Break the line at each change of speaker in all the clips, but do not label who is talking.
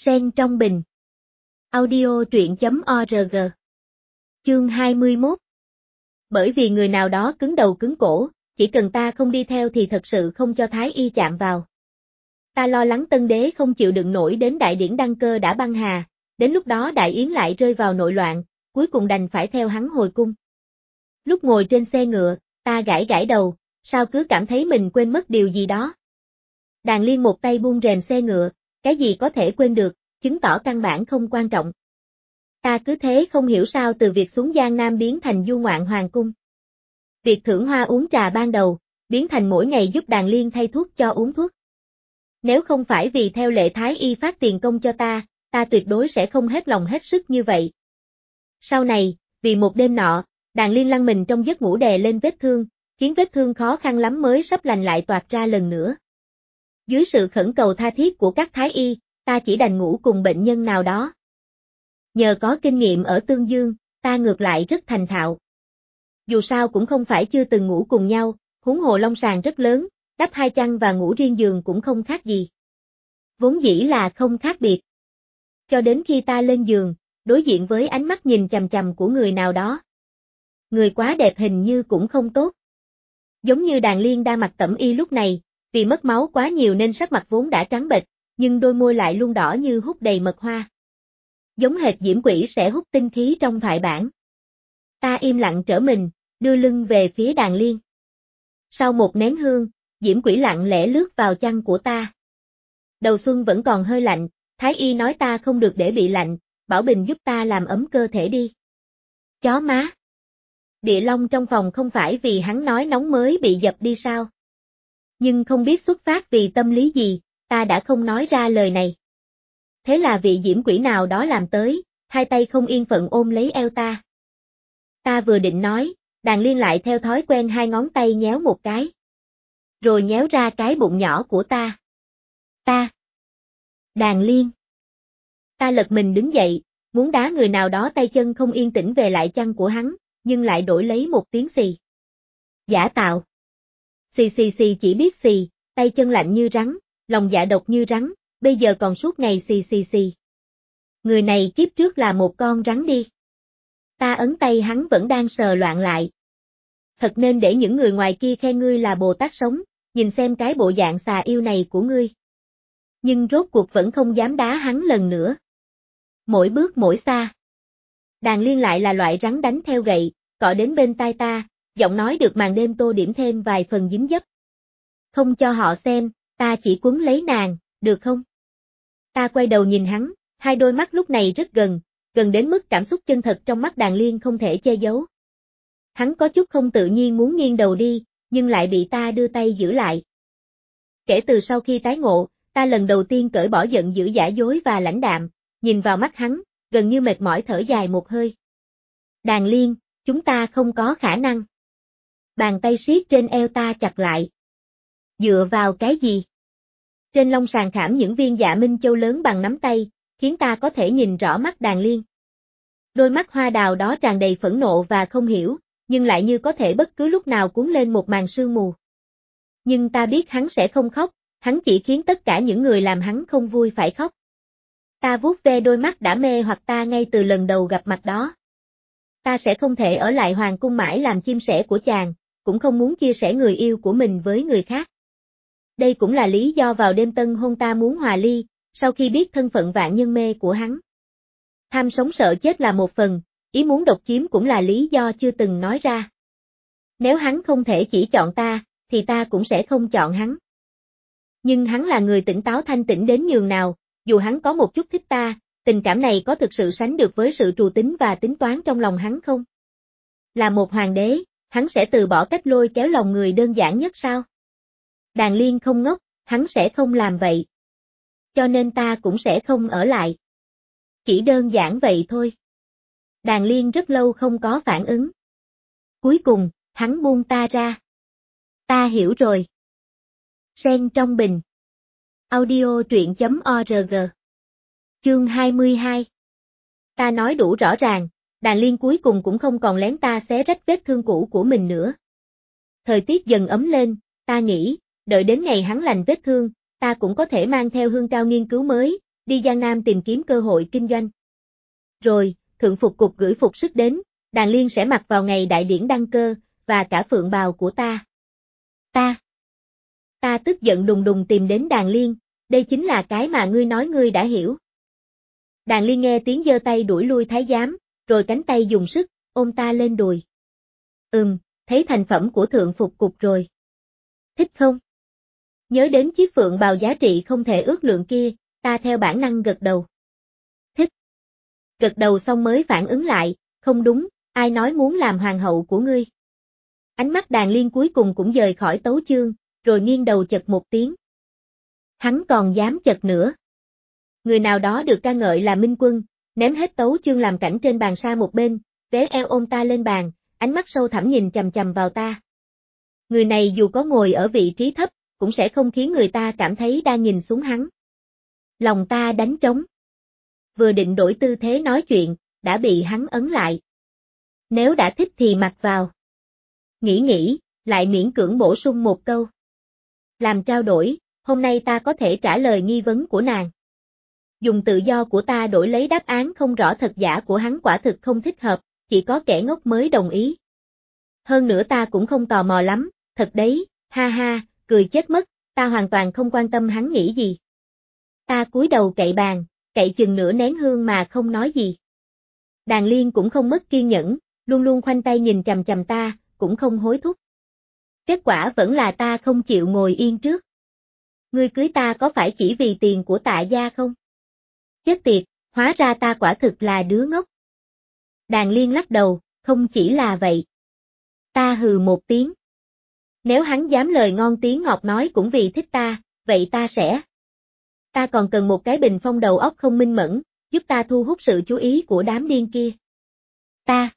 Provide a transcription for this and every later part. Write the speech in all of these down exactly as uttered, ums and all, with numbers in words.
Sen trong bình. Audio truyện chấm org. Chương hai mươi mốt. Bởi vì người nào đó cứng đầu cứng cổ, chỉ cần ta không đi theo thì thật sự không cho Thái Y chạm vào. Ta lo lắng Tân Đế không chịu đựng nổi đến đại điển đăng cơ đã băng hà, đến lúc đó Đại Yến lại rơi vào nội loạn, cuối cùng đành phải theo hắn hồi cung. Lúc ngồi trên xe ngựa, ta gãi gãi đầu, sao cứ cảm thấy mình quên mất điều gì đó. Đàn Liên một tay buông rèm xe ngựa, cái gì có thể quên được, chứng tỏ căn bản không quan trọng. Ta cứ thế không hiểu sao từ việc xuống Giang Nam biến thành du ngoạn hoàng cung. Việc thưởng hoa uống trà ban đầu, biến thành mỗi ngày giúp Đàn Liên thay thuốc cho uống thuốc. Nếu không phải vì theo lệ Thái Y phát tiền công cho ta, ta tuyệt đối sẽ không hết lòng hết sức như vậy. Sau này, vì một đêm nọ, Đàn Liên lăn mình trong giấc ngủ đè lên vết thương, khiến vết thương khó khăn lắm mới sắp lành lại toạc ra lần nữa. Dưới sự khẩn cầu tha thiết của các Thái Y, ta chỉ đành ngủ cùng bệnh nhân nào đó. Nhờ có kinh nghiệm ở Tương Dương, ta ngược lại rất thành thạo. Dù sao cũng không phải chưa từng ngủ cùng nhau, huống hồ long sàng rất lớn, đắp hai chăn và ngủ riêng giường cũng không khác gì. Vốn dĩ là không khác biệt. Cho đến khi ta lên giường, đối diện với ánh mắt nhìn chằm chằm của người nào đó. Người quá đẹp hình như cũng không tốt. Giống như Đàn Liên đang mặc tẩm y lúc này, vì mất máu quá nhiều nên sắc mặt vốn đã trắng bệch, nhưng đôi môi lại luôn đỏ như hút đầy mật hoa. Giống hệt Diễm Quỷ sẽ hút tinh khí trong thoại bản. Ta im lặng trở mình, đưa lưng về phía Đàn Liên. Sau một nén hương, Diễm Quỷ lặng lẽ lướt vào chăn của ta. Đầu xuân vẫn còn hơi lạnh, Thái Y nói ta không được để bị lạnh, bảo Bình giúp ta làm ấm cơ thể đi. Chó má! Địa long trong phòng không phải vì hắn nói nóng mới bị dập đi sao? Nhưng không biết xuất phát vì tâm lý gì, ta đã không nói ra lời này. Thế là vị Diễm Quỷ nào đó làm tới, hai tay không yên phận ôm lấy eo ta. Ta vừa định nói, Đàn Liên lại theo thói quen hai ngón tay nhéo một cái. Rồi nhéo ra cái bụng nhỏ của ta. Ta! Đàn Liên! Ta lật mình đứng dậy, muốn đá người nào đó tay chân không yên tĩnh về lại chăn của hắn, nhưng lại đổi lấy một tiếng xì. Giả tạo! Xì xì xì chỉ biết xì, tay chân lạnh như rắn, lòng dạ độc như rắn, bây giờ còn suốt ngày xì xì xì. Người này kiếp trước là một con rắn đi. Ta ấn tay hắn vẫn đang sờ loạn lại. Thật nên để những người ngoài kia khen ngươi là Bồ Tát sống, nhìn xem cái bộ dạng xà yêu này của ngươi. Nhưng rốt cuộc vẫn không dám đá hắn lần nữa. Mỗi bước mỗi xa. Đàn Liên lại là loại rắn đánh theo gậy, cọ đến bên tai ta, giọng nói được màn đêm tô điểm thêm vài phần dính dấp. Không cho họ xem, ta chỉ quấn lấy nàng, được không? Ta quay đầu nhìn hắn, hai đôi mắt lúc này rất gần, gần đến mức cảm xúc chân thật trong mắt Đàn Liên không thể che giấu. Hắn có chút không tự nhiên muốn nghiêng đầu đi, nhưng lại bị ta đưa tay giữ lại. Kể từ sau khi tái ngộ, ta lần đầu tiên cởi bỏ giận dữ giả dối và lãnh đạm, nhìn vào mắt hắn, gần như mệt mỏi thở dài một hơi. Đàn Liên, chúng ta không có khả năng. Bàn tay siết trên eo ta chặt lại. Dựa vào cái gì? Trên lông sàn khảm những viên dạ minh châu lớn bằng nắm tay, khiến ta có thể nhìn rõ mắt Đàn Liên. Đôi mắt hoa đào đó tràn đầy phẫn nộ và không hiểu, nhưng lại như có thể bất cứ lúc nào cuốn lên một màn sương mù. Nhưng ta biết hắn sẽ không khóc, hắn chỉ khiến tất cả những người làm hắn không vui phải khóc. Ta vuốt ve đôi mắt đã mê hoặc ta ngay từ lần đầu gặp mặt đó. Ta sẽ không thể ở lại hoàng cung mãi làm chim sẻ của chàng, cũng không muốn chia sẻ người yêu của mình với người khác. Đây cũng là lý do vào đêm tân hôn ta muốn hòa ly, sau khi biết thân phận vạn nhân mê của hắn. Tham sống sợ chết là một phần, ý muốn độc chiếm cũng là lý do chưa từng nói ra. Nếu hắn không thể chỉ chọn ta, thì ta cũng sẽ không chọn hắn. Nhưng hắn là người tỉnh táo thanh tĩnh đến nhường nào, dù hắn có một chút thích ta, tình cảm này có thực sự sánh được với sự trù tính và tính toán trong lòng hắn không? Là một hoàng đế, hắn sẽ từ bỏ cách lôi kéo lòng người đơn giản nhất sao? Đàn Liên không ngốc, hắn sẽ không làm vậy. Cho nên ta cũng sẽ không ở lại. Chỉ đơn giản vậy thôi. Đàn Liên rất lâu không có phản ứng. Cuối cùng, hắn buông ta ra. Ta hiểu rồi. Sen trong bình. Audio truyện chấm org. Chương hai mươi hai. Ta nói đủ rõ ràng, Đàn Liên cuối cùng cũng không còn lén ta xé rách vết thương cũ của mình nữa. Thời tiết dần ấm lên, ta nghĩ, đợi đến ngày hắn lành vết thương, ta cũng có thể mang theo hương cao nghiên cứu mới, đi Giang Nam tìm kiếm cơ hội kinh doanh. Rồi, thượng phục cục gửi phục sức đến, Đàn Liên sẽ mặc vào ngày đại điển đăng cơ, và cả phượng bào của ta. Ta. Ta tức giận đùng đùng tìm đến Đàn Liên, đây chính là cái mà ngươi nói ngươi đã hiểu. Đàn Liên nghe tiếng giơ tay đuổi lui thái giám, rồi cánh tay dùng sức, ôm ta lên đùi. Ừm, thấy thành phẩm của thượng phục cục rồi. Thích không? Nhớ đến chiếc phượng bào giá trị không thể ước lượng kia, ta theo bản năng gật đầu. Thích. Gật đầu xong mới phản ứng lại, không đúng, ai nói muốn làm hoàng hậu của ngươi. Ánh mắt Đàn Liên cuối cùng cũng rời khỏi tấu chương, rồi nghiêng đầu chật một tiếng. Hắn còn dám chật nữa. Người nào đó được ca ngợi là minh quân, ném hết tấu chương làm cảnh trên bàn sang một bên, véo eo ôm ta lên bàn, ánh mắt sâu thẳm nhìn chằm chằm vào ta. Người này dù có ngồi ở vị trí thấp, cũng sẽ không khiến người ta cảm thấy đang nhìn xuống hắn. Lòng ta đánh trống. Vừa định đổi tư thế nói chuyện, đã bị hắn ấn lại. Nếu đã thích thì mặc vào. Nghĩ nghĩ, lại miễn cưỡng bổ sung một câu. Làm trao đổi, hôm nay ta có thể trả lời nghi vấn của nàng. Dùng tự do của ta đổi lấy đáp án không rõ thật giả của hắn quả thực không thích hợp, chỉ có kẻ ngốc mới đồng ý. Hơn nữa ta cũng không tò mò lắm, thật đấy, ha ha, cười chết mất, ta hoàn toàn không quan tâm hắn nghĩ gì. Ta cúi đầu cậy bàn, cậy chừng nửa nén hương mà không nói gì. Đàn Liên cũng không mất kiên nhẫn, luôn luôn khoanh tay nhìn chằm chằm ta, cũng không hối thúc. Kết quả vẫn là ta không chịu ngồi yên trước. Ngươi cưới ta có phải chỉ vì tiền của Tạ gia không? Chết tiệt, hóa ra ta quả thực là đứa ngốc. Đàn Liên lắc đầu, không chỉ là vậy. Ta hừ một tiếng. Nếu hắn dám lời ngon tiếng ngọt nói cũng vì thích ta, vậy ta sẽ. Ta còn cần một cái bình phong đầu óc không minh mẫn, giúp ta thu hút sự chú ý của đám điên kia. Ta.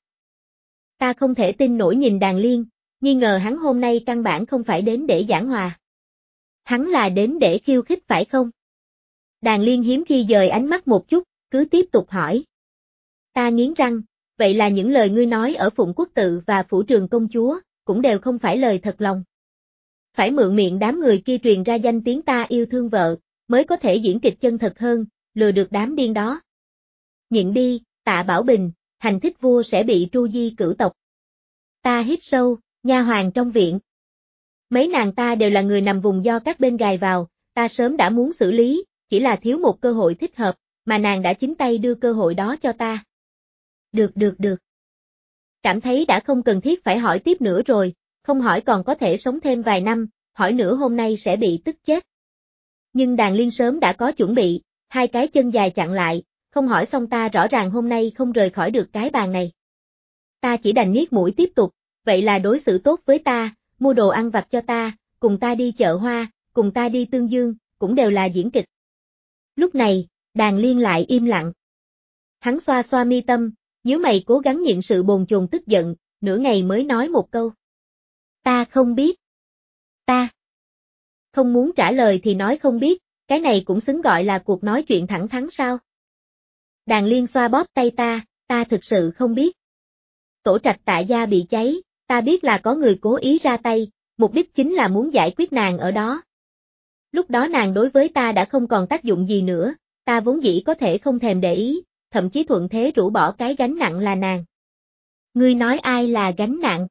Ta không thể tin nổi nhìn Đàn Liên, nghi ngờ hắn hôm nay căn bản không phải đến để giảng hòa. Hắn là đến để khiêu khích phải không? Đàn Liên hiếm khi dời ánh mắt một chút, cứ tiếp tục hỏi. Ta nghiến răng, vậy là những lời ngươi nói ở Phụng Quốc Tự và Phủ Trường Công Chúa, cũng đều không phải lời thật lòng. Phải mượn miệng đám người kia truyền ra danh tiếng ta yêu thương vợ, mới có thể diễn kịch chân thật hơn, lừa được đám điên đó. Nhịn đi, Tạ Bảo Bình, hành thích vua sẽ bị tru di cửu tộc. Ta hít sâu, nha hoàn trong viện. Mấy nàng ta đều là người nằm vùng do các bên gài vào, ta sớm đã muốn xử lý, chỉ là thiếu một cơ hội thích hợp, mà nàng đã chính tay đưa cơ hội đó cho ta. Được được được. Cảm thấy đã không cần thiết phải hỏi tiếp nữa rồi, không hỏi còn có thể sống thêm vài năm, hỏi nữa hôm nay sẽ bị tức chết. Nhưng Đàn Liên sớm đã có chuẩn bị, hai cái chân dài chặn lại, không hỏi xong ta rõ ràng hôm nay không rời khỏi được cái bàn này. Ta chỉ đành nghiến mũi tiếp tục, vậy là đối xử tốt với ta, mua đồ ăn vặt cho ta, cùng ta đi chợ hoa, cùng ta đi Tương Dương, cũng đều là diễn kịch. Lúc này, Đàn Liên lại im lặng. Hắn xoa xoa mi tâm, nhíu mày cố gắng nhịn sự bồn chồn tức giận, nửa ngày mới nói một câu. Ta không biết. Ta. Không muốn trả lời thì nói không biết, cái này cũng xứng gọi là cuộc nói chuyện thẳng thắn sao? Đàn Liên xoa bóp tay ta, ta thực sự không biết. Tổ trạch Tạ gia bị cháy, ta biết là có người cố ý ra tay, mục đích chính là muốn giải quyết nàng ở đó. Lúc đó nàng đối với ta đã không còn tác dụng gì nữa, ta vốn dĩ có thể không thèm để ý, thậm chí thuận thế rũ bỏ cái gánh nặng là nàng. Ngươi nói ai là gánh nặng?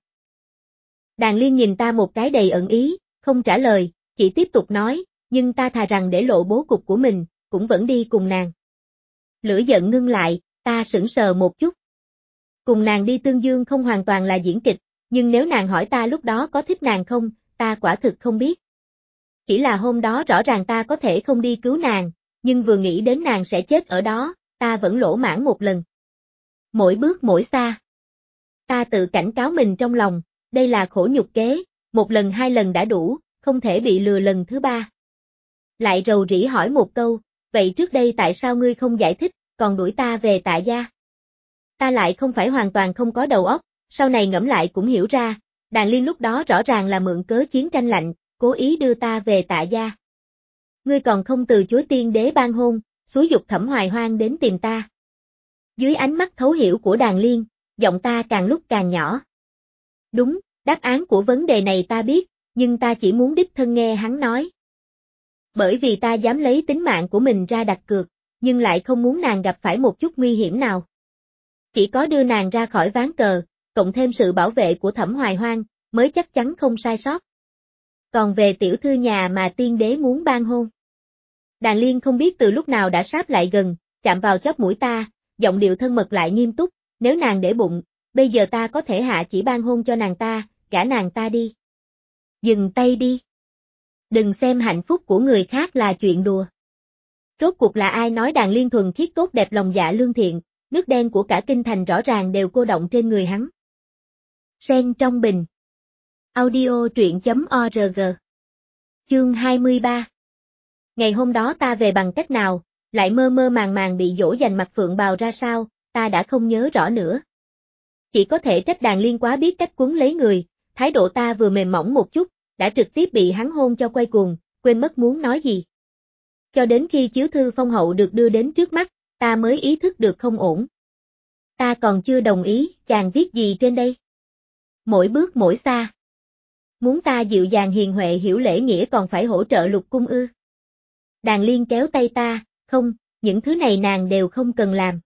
Đàn Liên nhìn ta một cái đầy ẩn ý, không trả lời, chỉ tiếp tục nói, nhưng ta thà rằng để lộ bố cục của mình, cũng vẫn đi cùng nàng. Lửa giận ngưng lại, ta sững sờ một chút. Cùng nàng đi Tương Dương không hoàn toàn là diễn kịch, nhưng nếu nàng hỏi ta lúc đó có thích nàng không, ta quả thực không biết. Chỉ là hôm đó rõ ràng ta có thể không đi cứu nàng, nhưng vừa nghĩ đến nàng sẽ chết ở đó, ta vẫn lỗ mãn một lần. Mỗi bước mỗi xa. Ta tự cảnh cáo mình trong lòng, đây là khổ nhục kế, một lần hai lần đã đủ, không thể bị lừa lần thứ ba. Lại rầu rĩ hỏi một câu, vậy trước đây tại sao ngươi không giải thích, còn đuổi ta về Tạ gia? Ta lại không phải hoàn toàn không có đầu óc, sau này ngẫm lại cũng hiểu ra, Đàn Liên lúc đó rõ ràng là mượn cớ chiến tranh lạnh, cố ý đưa ta về Tạ gia. Ngươi còn không từ chối tiên đế ban hôn, xúi giục Thẩm Hoài Hoang đến tìm ta. Dưới ánh mắt thấu hiểu của Đàn Liên, giọng ta càng lúc càng nhỏ. Đúng, đáp án của vấn đề này ta biết, nhưng ta chỉ muốn đích thân nghe hắn nói. Bởi vì ta dám lấy tính mạng của mình ra đặt cược, nhưng lại không muốn nàng gặp phải một chút nguy hiểm nào. Chỉ có đưa nàng ra khỏi ván cờ, cộng thêm sự bảo vệ của Thẩm Hoài Hoang, mới chắc chắn không sai sót. Còn về tiểu thư nhà mà tiên đế muốn ban hôn. Đàn Liên không biết từ lúc nào đã sáp lại gần, chạm vào chóp mũi ta, giọng điệu thân mật lại nghiêm túc, nếu nàng để bụng, bây giờ ta có thể hạ chỉ ban hôn cho nàng ta, gả nàng ta đi. Dừng tay đi. Đừng xem hạnh phúc của người khác là chuyện đùa. Rốt cuộc là ai nói Đàn Liên thuần khiết tốt đẹp lòng dạ lương thiện, nước đen của cả kinh thành rõ ràng đều cô động trên người hắn. Sen trong bình. Audio truyện chấm org. Chương hai mươi ba. Ngày hôm đó ta về bằng cách nào, lại mơ mơ màng màng bị dỗ dành mặt phượng bào ra sao, ta đã không nhớ rõ nữa. Chỉ có thể trách Đàn Liên quá biết cách quấn lấy người, thái độ ta vừa mềm mỏng một chút, đã trực tiếp bị hắn hôn cho quay cuồng, quên mất muốn nói gì. Cho đến khi chiếu thư phong hậu được đưa đến trước mắt, ta mới ý thức được không ổn. Ta còn chưa đồng ý, chàng viết gì trên đây? Mỗi bước mỗi xa. Muốn ta dịu dàng hiền huệ hiểu lễ nghĩa còn phải hỗ trợ Lục cung ư? Đàn Liên kéo tay ta, không, những thứ này nàng đều không cần làm.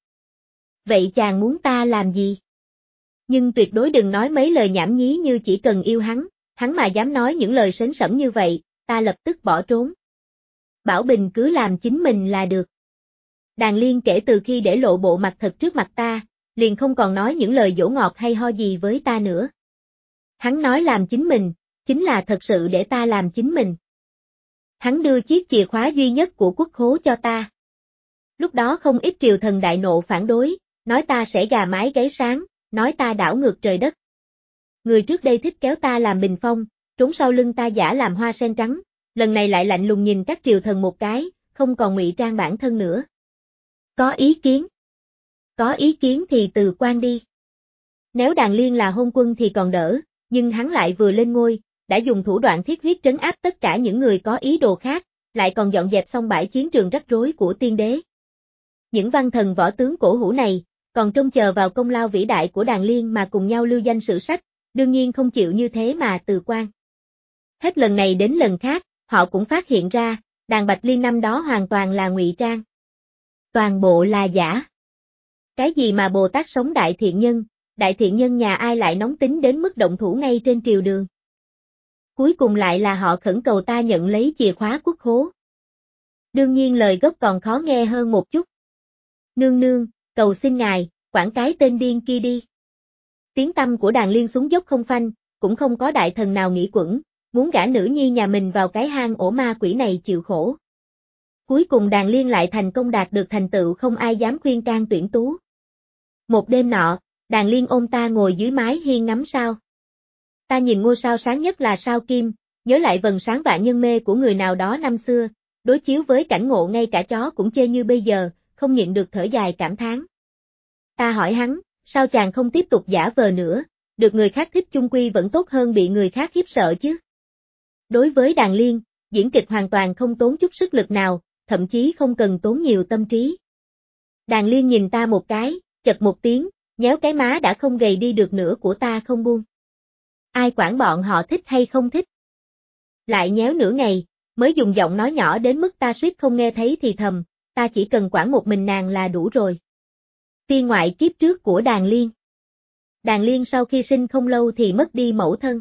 Vậy chàng muốn ta làm gì? Nhưng tuyệt đối đừng nói mấy lời nhảm nhí như chỉ cần yêu hắn, hắn mà dám nói những lời sến sẩm như vậy, ta lập tức bỏ trốn. Bảo Bình cứ làm chính mình là được. Đàn Liên kể từ khi để lộ bộ mặt thật trước mặt ta, liền không còn nói những lời dỗ ngọt hay ho gì với ta nữa. Hắn nói làm chính mình, chính là thật sự để ta làm chính mình. Hắn đưa chiếc chìa khóa duy nhất của quốc khố cho ta. Lúc đó không ít triều thần đại nộ phản đối, nói ta sẽ gà mái gáy sáng, nói ta đảo ngược trời đất. Người trước đây thích kéo ta làm bình phong, trốn sau lưng ta giả làm hoa sen trắng, lần này lại lạnh lùng nhìn các triều thần một cái, không còn ngụy trang bản thân nữa. Có ý kiến? Có ý kiến thì từ quan đi. Nếu Đàn Liên là hôn quân thì còn đỡ, nhưng hắn lại vừa lên ngôi, đã dùng thủ đoạn thiết huyết trấn áp tất cả những người có ý đồ khác, lại còn dọn dẹp xong bãi chiến trường rắc rối của tiên đế. Những văn thần võ tướng cổ hủ này, còn trông chờ vào công lao vĩ đại của Đàn Liên mà cùng nhau lưu danh sử sách, đương nhiên không chịu như thế mà từ quan. Hết lần này đến lần khác, họ cũng phát hiện ra, Đàn Bạch Liên năm đó hoàn toàn là ngụy trang. Toàn bộ là giả. Cái gì mà Bồ Tát sống đại thiện nhân, đại thiện nhân nhà ai lại nóng tính đến mức động thủ ngay trên triều đường. Cuối cùng lại là họ khẩn cầu ta nhận lấy chìa khóa quốc khố. Đương nhiên lời gốc còn khó nghe hơn một chút. Nương nương, cầu xin ngài, quản cái tên điên kia đi. Tiếng tăm của Đàn Liên xuống dốc không phanh, cũng không có đại thần nào nghĩ quẩn, muốn gả nữ nhi nhà mình vào cái hang ổ ma quỷ này chịu khổ. Cuối cùng Đàn Liên lại thành công đạt được thành tựu không ai dám khuyên can tuyển tú. Một đêm nọ, Đàn Liên ôm ta ngồi dưới mái hiên ngắm sao. Ta nhìn ngôi sao sáng nhất là sao Kim, nhớ lại vầng sáng vạn nhân mê của người nào đó năm xưa, đối chiếu với cảnh ngộ ngay cả chó cũng chê như bây giờ, không nhịn được thở dài cảm thán. Ta hỏi hắn, sao chàng không tiếp tục giả vờ nữa, được người khác thích chung quy vẫn tốt hơn bị người khác khiếp sợ chứ. Đối với Đàn Liên, diễn kịch hoàn toàn không tốn chút sức lực nào, thậm chí không cần tốn nhiều tâm trí. Đàn Liên nhìn ta một cái, chật một tiếng, nhéo cái má đã không gầy đi được nữa của ta không buông. Ai quản bọn họ thích hay không thích. Lại nhéo nửa ngày, mới dùng giọng nói nhỏ đến mức ta suýt không nghe thấy thì thầm, ta chỉ cần quản một mình nàng là đủ rồi. Tiên ngoại kiếp trước của Đàn Liên. Đàn Liên sau khi sinh không lâu thì mất đi mẫu thân.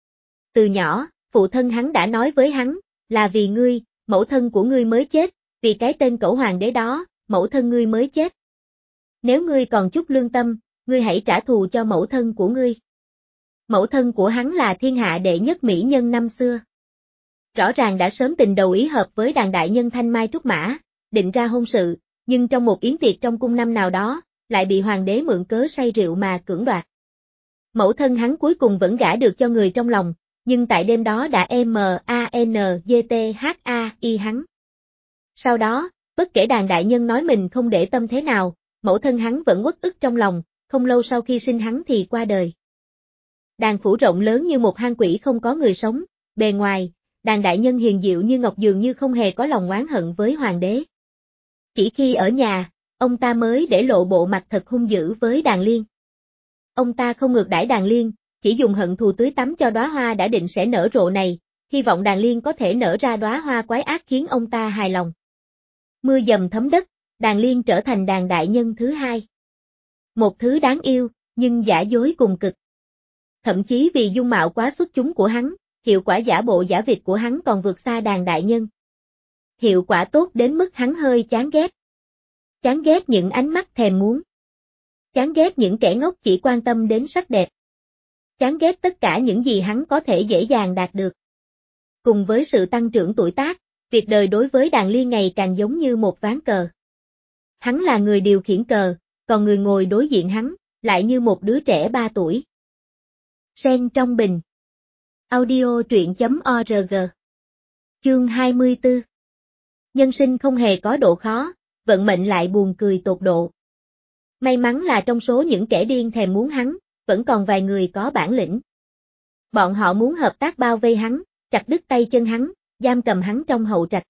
Từ nhỏ, phụ thân hắn đã nói với hắn, là vì ngươi, mẫu thân của ngươi mới chết, vì cái tên cẩu hoàng đế đó, mẫu thân ngươi mới chết. Nếu ngươi còn chút lương tâm, ngươi hãy trả thù cho mẫu thân của ngươi. Mẫu thân của hắn là thiên hạ đệ nhất mỹ nhân năm xưa. Rõ ràng đã sớm tình đầu ý hợp với Đàn đại nhân thanh mai trúc mã, định ra hôn sự, nhưng trong một yến tiệc trong cung năm nào đó, lại bị hoàng đế mượn cớ say rượu mà cưỡng đoạt. Mẫu thân hắn cuối cùng vẫn gả được cho người trong lòng, nhưng tại đêm đó đã M A N G T H A I hắn. Sau đó, bất kể Đàn đại nhân nói mình không để tâm thế nào, mẫu thân hắn vẫn uất ức trong lòng, không lâu sau khi sinh hắn thì qua đời. Đàn phủ rộng lớn như một hang quỷ không có người sống, bề ngoài, Đàn đại nhân hiền diệu như ngọc dường như không hề có lòng oán hận với hoàng đế. Chỉ khi ở nhà, ông ta mới để lộ bộ mặt thật hung dữ với Đàn Liên. Ông ta không ngược đãi Đàn Liên, chỉ dùng hận thù tưới tắm cho đóa hoa đã định sẽ nở rộ này, hy vọng Đàn Liên có thể nở ra đóa hoa quái ác khiến ông ta hài lòng. Mưa dầm thấm đất, Đàn Liên trở thành đàn đại nhân thứ hai. Một thứ đáng yêu, nhưng giả dối cùng cực. Thậm chí vì dung mạo quá xuất chúng của hắn, hiệu quả giả bộ giả vịt của hắn còn vượt xa đàn đại nhân. Hiệu quả tốt đến mức hắn hơi chán ghét. Chán ghét những ánh mắt thèm muốn. Chán ghét những kẻ ngốc chỉ quan tâm đến sắc đẹp. Chán ghét tất cả những gì hắn có thể dễ dàng đạt được. Cùng với sự tăng trưởng tuổi tác, việc đời đối với Đàn Liên ngày càng giống như một ván cờ. Hắn là người điều khiển cờ, còn người ngồi đối diện hắn, lại như một đứa trẻ ba tuổi. Sen trong bình. Audio truyện chấm org. Chương hai mươi tư. Nhân sinh không hề có độ khó, vận mệnh lại buồn cười tột độ. May mắn là trong số những kẻ điên thèm muốn hắn, vẫn còn vài người có bản lĩnh. Bọn họ muốn hợp tác bao vây hắn, chặt đứt tay chân hắn, giam cầm hắn trong hậu trạch.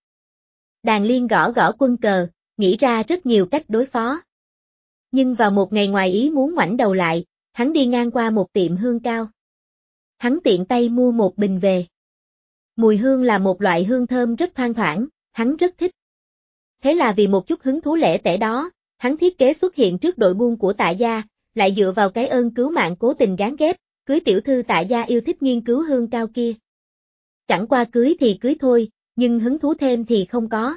Đàn Liên gõ gõ quân cờ, nghĩ ra rất nhiều cách đối phó. Nhưng vào một ngày ngoài ý muốn ngoảnh đầu lại, hắn đi ngang qua một tiệm hương cao. Hắn tiện tay mua một bình về. Mùi hương là một loại hương thơm rất thoang thoảng, hắn rất thích. Thế là vì một chút hứng thú lẻ tẻ đó, hắn thiết kế xuất hiện trước đội buôn của Tạ gia, lại dựa vào cái ơn cứu mạng cố tình gán ghép, cưới tiểu thư Tạ gia yêu thích nghiên cứu hương cao kia. Chẳng qua cưới thì cưới thôi, nhưng hứng thú thêm thì không có.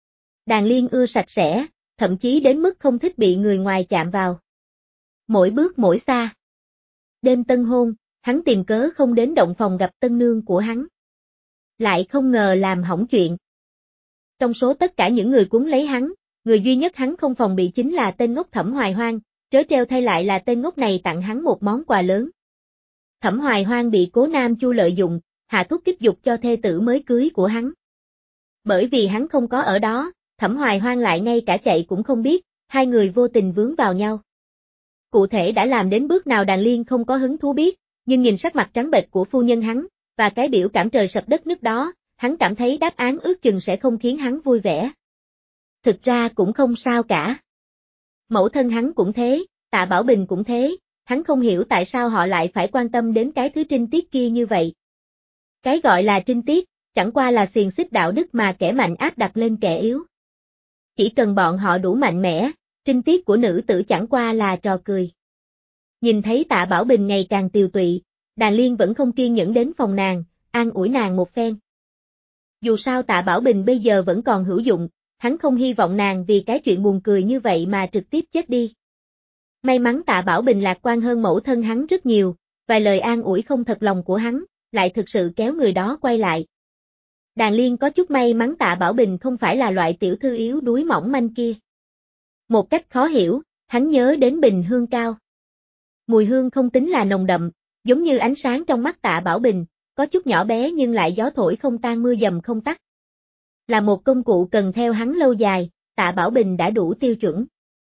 Đàn Liên ưa sạch sẽ, thậm chí đến mức không thích bị người ngoài chạm vào. Mỗi bước mỗi xa. Đêm tân hôn, hắn tìm cớ không đến động phòng gặp tân nương của hắn. Lại không ngờ làm hỏng chuyện. Trong số tất cả những người cuốn lấy hắn, người duy nhất hắn không phòng bị chính là tên ngốc Thẩm Hoài Hoang, trớ trêu thay lại là tên ngốc này tặng hắn một món quà lớn. Thẩm Hoài Hoang bị Cố Nam Chu lợi dụng, hạ thuốc kích dục cho thê tử mới cưới của hắn. Bởi vì hắn không có ở đó, Thẩm Hoài Hoang lại ngay cả chạy cũng không biết, hai người vô tình vướng vào nhau. Cụ thể đã làm đến bước nào Đàn Liên không có hứng thú biết, nhưng nhìn sắc mặt trắng bệch của phu nhân hắn, và cái biểu cảm trời sập đất nứt đó, hắn cảm thấy đáp án ước chừng sẽ không khiến hắn vui vẻ. Thực ra cũng không sao cả. Mẫu thân hắn cũng thế, Tạ Bảo Bình cũng thế, hắn không hiểu tại sao họ lại phải quan tâm đến cái thứ trinh tiết kia như vậy. Cái gọi là trinh tiết, chẳng qua là xiềng xích đạo đức mà kẻ mạnh áp đặt lên kẻ yếu. Chỉ cần bọn họ đủ mạnh mẽ, trinh tiết của nữ tử chẳng qua là trò cười. Nhìn thấy Tạ Bảo Bình ngày càng tiều tụy, Đàn Liên vẫn không kiên nhẫn đến phòng nàng, an ủi nàng một phen. Dù sao Tạ Bảo Bình bây giờ vẫn còn hữu dụng, hắn không hy vọng nàng vì cái chuyện buồn cười như vậy mà trực tiếp chết đi. May mắn Tạ Bảo Bình lạc quan hơn mẫu thân hắn rất nhiều, vài lời an ủi không thật lòng của hắn, lại thực sự kéo người đó quay lại. Đàn Liên có chút may mắn Tạ Bảo Bình không phải là loại tiểu thư yếu đuối mỏng manh kia. Một cách khó hiểu, hắn nhớ đến bình hương cao. Mùi hương không tính là nồng đậm, giống như ánh sáng trong mắt Tạ Bảo Bình, có chút nhỏ bé nhưng lại gió thổi không tan mưa dầm không tắt. Là một công cụ cần theo hắn lâu dài, Tạ Bảo Bình đã đủ tiêu chuẩn.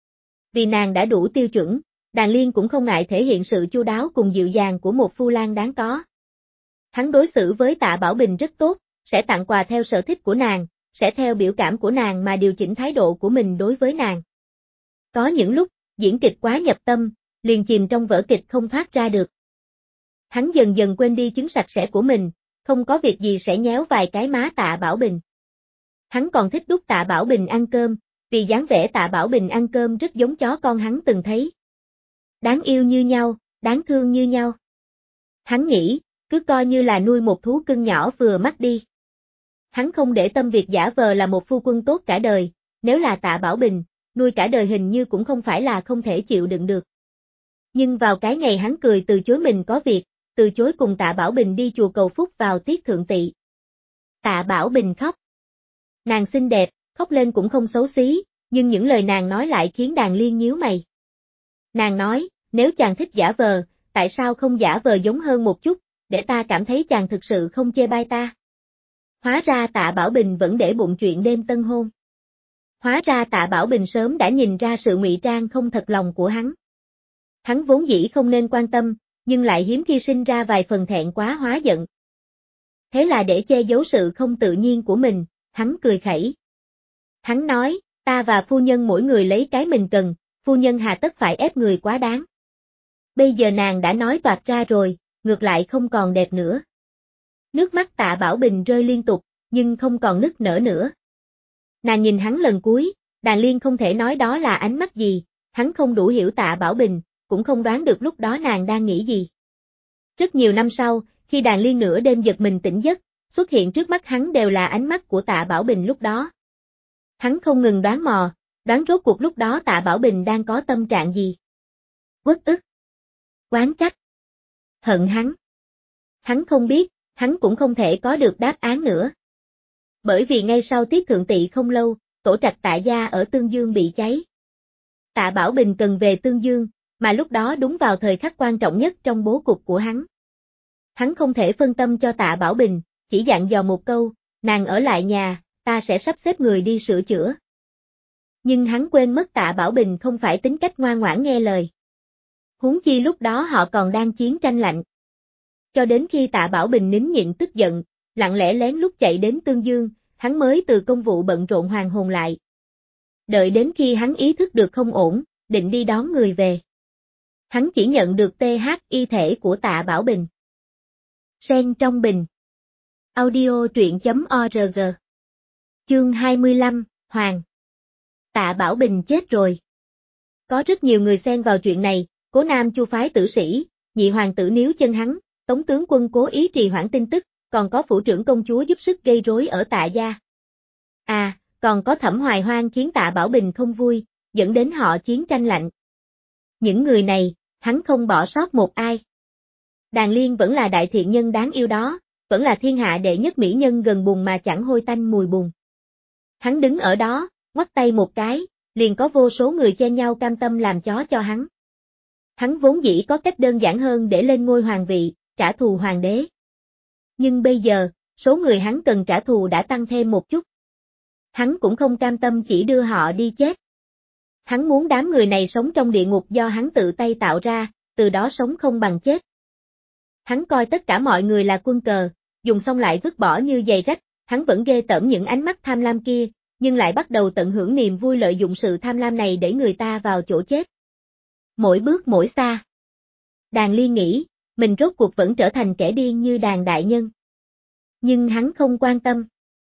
Vì nàng đã đủ tiêu chuẩn, Đàn Liên cũng không ngại thể hiện sự chu đáo cùng dịu dàng của một phu lang đáng có. Hắn đối xử với Tạ Bảo Bình rất tốt, sẽ tặng quà theo sở thích của nàng, sẽ theo biểu cảm của nàng mà điều chỉnh thái độ của mình đối với nàng. Có những lúc, diễn kịch quá nhập tâm, liền chìm trong vở kịch không thoát ra được. Hắn dần dần quên đi chứng sạch sẽ của mình, không có việc gì sẽ nhéo vài cái má Tạ Bảo Bình. Hắn còn thích đút Tạ Bảo Bình ăn cơm, vì dáng vẻ Tạ Bảo Bình ăn cơm rất giống chó con hắn từng thấy. Đáng yêu như nhau, đáng thương như nhau. Hắn nghĩ, cứ coi như là nuôi một thú cưng nhỏ vừa mắt đi. Hắn không để tâm việc giả vờ là một phu quân tốt cả đời, nếu là Tạ Bảo Bình, nuôi cả đời hình như cũng không phải là không thể chịu đựng được. Nhưng vào cái ngày hắn cười từ chối mình có việc, từ chối cùng Tạ Bảo Bình đi chùa cầu phúc vào tiết thượng tỵ. Tạ Bảo Bình khóc. Nàng xinh đẹp, khóc lên cũng không xấu xí, nhưng những lời nàng nói lại khiến Đàn Liên nhíu mày. Nàng nói, nếu chàng thích giả vờ, tại sao không giả vờ giống hơn một chút, để ta cảm thấy chàng thực sự không chê bai ta. Hóa ra Tạ Bảo Bình vẫn để bụng chuyện đêm tân hôn. Hóa ra Tạ Bảo Bình sớm đã nhìn ra sự ngụy trang không thật lòng của hắn. Hắn vốn dĩ không nên quan tâm, nhưng lại hiếm khi sinh ra vài phần thẹn quá hóa giận. Thế là để che giấu sự không tự nhiên của mình, hắn cười khẩy. Hắn nói, ta và phu nhân mỗi người lấy cái mình cần, phu nhân hà tất phải ép người quá đáng. Bây giờ nàng đã nói toạc ra rồi, ngược lại không còn đẹp nữa. Nước mắt Tạ Bảo Bình rơi liên tục, nhưng không còn nức nở nữa. Nàng nhìn hắn lần cuối, Đàn Liên không thể nói đó là ánh mắt gì, hắn không đủ hiểu Tạ Bảo Bình, cũng không đoán được lúc đó nàng đang nghĩ gì. Rất nhiều năm sau, khi Đàn Liên nửa đêm giật mình tỉnh giấc, xuất hiện trước mắt hắn đều là ánh mắt của Tạ Bảo Bình lúc đó. Hắn không ngừng đoán mò, đoán rốt cuộc lúc đó Tạ Bảo Bình đang có tâm trạng gì. Uất ức, oán trách, hận hắn. Hắn không biết, hắn cũng không thể có được đáp án nữa. Bởi vì ngay sau Tiết Thượng Tỵ không lâu, tổ trạch Tạ gia ở Tương Dương bị cháy. Tạ Bảo Bình cần về Tương Dương, mà lúc đó đúng vào thời khắc quan trọng nhất trong bố cục của hắn. Hắn không thể phân tâm cho Tạ Bảo Bình, chỉ dặn dò một câu, nàng ở lại nhà, ta sẽ sắp xếp người đi sửa chữa. Nhưng hắn quên mất Tạ Bảo Bình không phải tính cách ngoan ngoãn nghe lời. Huống chi lúc đó họ còn đang chiến tranh lạnh. Cho đến khi Tạ Bảo Bình nín nhịn tức giận, lặng lẽ lén lút chạy đến Tương Dương, hắn mới từ công vụ bận rộn hoàn hồn lại. Đợi đến khi hắn ý thức được không ổn, định đi đón người về. Hắn chỉ nhận được tê hát y thể của Tạ Bảo Bình. Sen trong bình. Audio truyện chấm org. Chương hai mươi lăm, Hoàng. Tạ Bảo Bình chết rồi. Có rất nhiều người xen vào chuyện này, Cố Nam Chu phái tử sĩ, nhị hoàng tử níu chân hắn, Tống tướng quân cố ý trì hoãn tin tức, còn có phủ trưởng công chúa giúp sức gây rối ở Tạ gia. À, còn có Thẩm Hoài Hoang khiến Tạ Bảo Bình không vui, dẫn đến họ chiến tranh lạnh. Những người này, hắn không bỏ sót một ai. Đàn Liên vẫn là đại thiện nhân đáng yêu đó, vẫn là thiên hạ đệ nhất mỹ nhân gần bùn mà chẳng hôi tanh mùi bùn. Hắn đứng ở đó, ngoắt tay một cái, liền có vô số người chen nhau cam tâm làm chó cho hắn. Hắn vốn dĩ có cách đơn giản hơn để lên ngôi hoàng vị, trả thù hoàng đế. Nhưng bây giờ, số người hắn cần trả thù đã tăng thêm một chút. Hắn cũng không cam tâm chỉ đưa họ đi chết. Hắn muốn đám người này sống trong địa ngục do hắn tự tay tạo ra, từ đó sống không bằng chết. Hắn coi tất cả mọi người là quân cờ, dùng xong lại vứt bỏ như giày rách, hắn vẫn ghê tởm những ánh mắt tham lam kia, nhưng lại bắt đầu tận hưởng niềm vui lợi dụng sự tham lam này để người ta vào chỗ chết. Mỗi bước mỗi xa. Đàn Liên nghĩ, mình rốt cuộc vẫn trở thành kẻ điên như Đàn đại nhân. Nhưng hắn không quan tâm.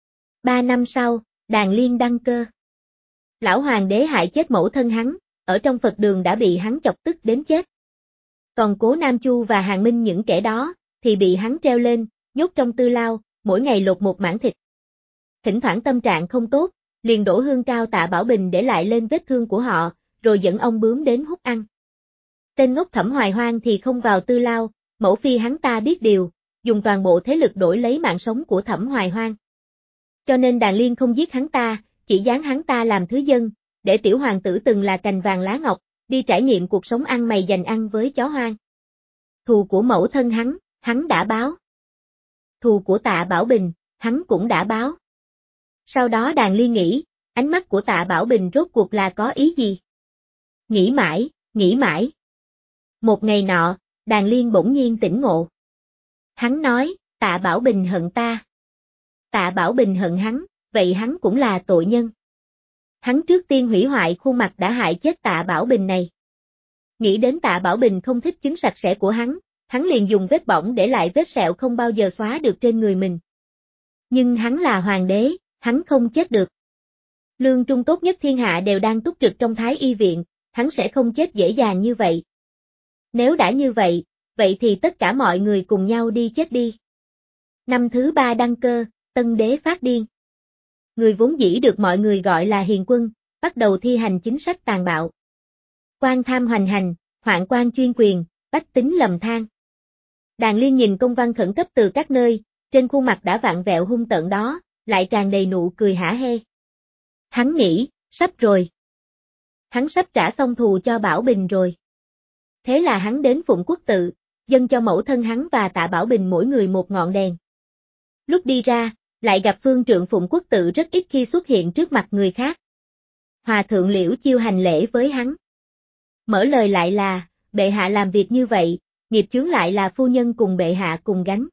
Ba năm sau, Đàn Liên đăng cơ. Lão hoàng đế hại chết mẫu thân hắn, ở trong Phật đường đã bị hắn chọc tức đến chết. Còn Cố Nam Chu và Hàng Minh những kẻ đó, thì bị hắn treo lên, nhốt trong tư lao, mỗi ngày lột một mảng thịt. Thỉnh thoảng tâm trạng không tốt, liền đổ hương cao Tạ Bảo Bình để lại lên vết thương của họ, rồi dẫn ông bướm đến hút ăn. Tên ngốc Thẩm Hoài Hoang thì không vào tư lao, mẫu phi hắn ta biết điều, dùng toàn bộ thế lực đổi lấy mạng sống của Thẩm Hoài Hoang. Cho nên Đàn Liên không giết hắn ta, chỉ dán hắn ta làm thứ dân, để tiểu hoàng tử từng là cành vàng lá ngọc, đi trải nghiệm cuộc sống ăn mày dành ăn với chó hoang. Thù của mẫu thân hắn, hắn đã báo. Thù của Tạ Bảo Bình, hắn cũng đã báo. Sau đó Đàn Liên nghĩ, ánh mắt của Tạ Bảo Bình rốt cuộc là có ý gì? Nghĩ mãi, nghĩ mãi. Một ngày nọ, Đàn Liên bỗng nhiên tỉnh ngộ. Hắn nói, Tạ Bảo Bình hận ta. Tạ Bảo Bình hận hắn, vậy hắn cũng là tội nhân. Hắn trước tiên hủy hoại khuôn mặt đã hại chết Tạ Bảo Bình này. Nghĩ đến Tạ Bảo Bình không thích chứng sạch sẽ của hắn, hắn liền dùng vết bỏng để lại vết sẹo không bao giờ xóa được trên người mình. Nhưng hắn là hoàng đế, hắn không chết được. Lương trung tốt nhất thiên hạ đều đang túc trực trong Thái Y viện, hắn sẽ không chết dễ dàng như vậy. Nếu đã như vậy, vậy thì tất cả mọi người cùng nhau đi chết đi. Năm thứ ba đăng cơ, tân đế phát điên. Người vốn dĩ được mọi người gọi là hiền quân, bắt đầu thi hành chính sách tàn bạo. Quan tham hoành hành, hoạn quan chuyên quyền, bách tính lầm than. Đàn Liên nhìn công văn khẩn cấp từ các nơi, trên khuôn mặt đã vặn vẹo hung tợn đó, lại tràn đầy nụ cười hả hê. Hắn nghĩ, sắp rồi. Hắn sắp trả xong thù cho Bảo Bình rồi. Thế là hắn đến Phụng Quốc tự, dâng cho mẫu thân hắn và Tạ Bảo Bình mỗi người một ngọn đèn. Lúc đi ra, lại gặp phương trượng Phụng Quốc tự rất ít khi xuất hiện trước mặt người khác. Hòa thượng Liễu Chiêu hành lễ với hắn. Mở lời lại là, bệ hạ làm việc như vậy, nghiệp chướng lại là phu nhân cùng bệ hạ cùng gánh.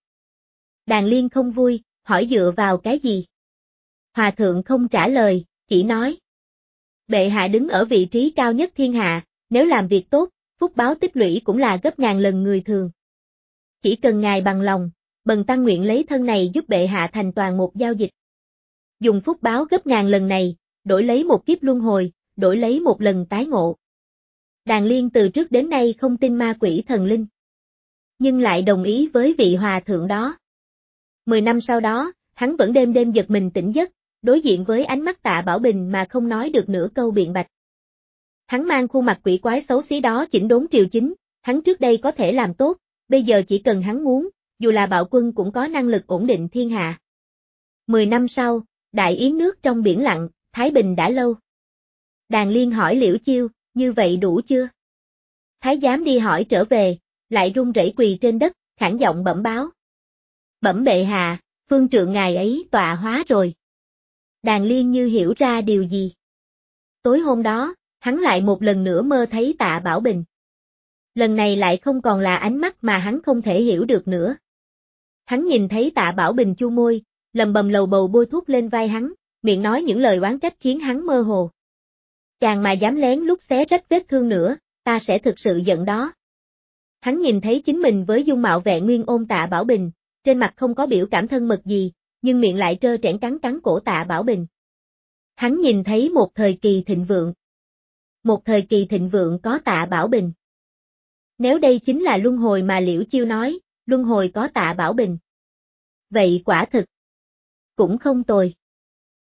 Đàn Liên không vui, hỏi dựa vào cái gì? Hòa thượng không trả lời, chỉ nói. Bệ hạ đứng ở vị trí cao nhất thiên hạ, nếu làm việc tốt, phúc báo tích lũy cũng là gấp ngàn lần người thường. Chỉ cần ngài bằng lòng, bần tăng nguyện lấy thân này giúp bệ hạ thành toàn một giao dịch. Dùng phúc báo gấp ngàn lần này, đổi lấy một kiếp luân hồi, đổi lấy một lần tái ngộ. Đàn Liên từ trước đến nay không tin ma quỷ thần linh, nhưng lại đồng ý với vị hòa thượng đó. Mười năm sau đó, hắn vẫn đêm đêm giật mình tỉnh giấc, đối diện với ánh mắt Tạ Bảo Bình mà không nói được nửa câu biện bạch. Hắn mang khuôn mặt quỷ quái xấu xí đó chỉnh đốn triều chính, hắn trước đây có thể làm tốt, bây giờ chỉ cần hắn muốn, dù là bạo quân cũng có năng lực ổn định thiên hạ. Mười năm sau, đại yến nước trong biển lặng, Thái Bình đã lâu. Đàn Liên hỏi Liễu Chiêu, như vậy đủ chưa? Thái giám đi hỏi trở về, lại run rẩy quỳ trên đất, khản giọng bẩm báo. Bẩm bệ hạ, phương trượng ngài ấy tọa hóa rồi. Đàn Liên như hiểu ra điều gì. Tối hôm đó, hắn lại một lần nữa mơ thấy Tạ Bảo Bình. Lần này lại không còn là ánh mắt mà hắn không thể hiểu được nữa. Hắn nhìn thấy Tạ Bảo Bình chu môi, lầm bầm lầu bầu bôi thuốc lên vai hắn, miệng nói những lời oán trách khiến hắn mơ hồ. Chàng mà dám lén lút xé rách vết thương nữa, ta sẽ thực sự giận đó. Hắn nhìn thấy chính mình với dung mạo vẹn nguyên ôm Tạ Bảo Bình, trên mặt không có biểu cảm thân mật gì, nhưng miệng lại trơ trẽn cắn cắn cổ Tạ Bảo Bình. Hắn nhìn thấy một thời kỳ thịnh vượng. Một thời kỳ thịnh vượng có Tạ Bảo Bình. Nếu đây chính là luân hồi mà Liễu Chiêu nói, luân hồi có Tạ Bảo Bình. Vậy quả thực cũng không tồi.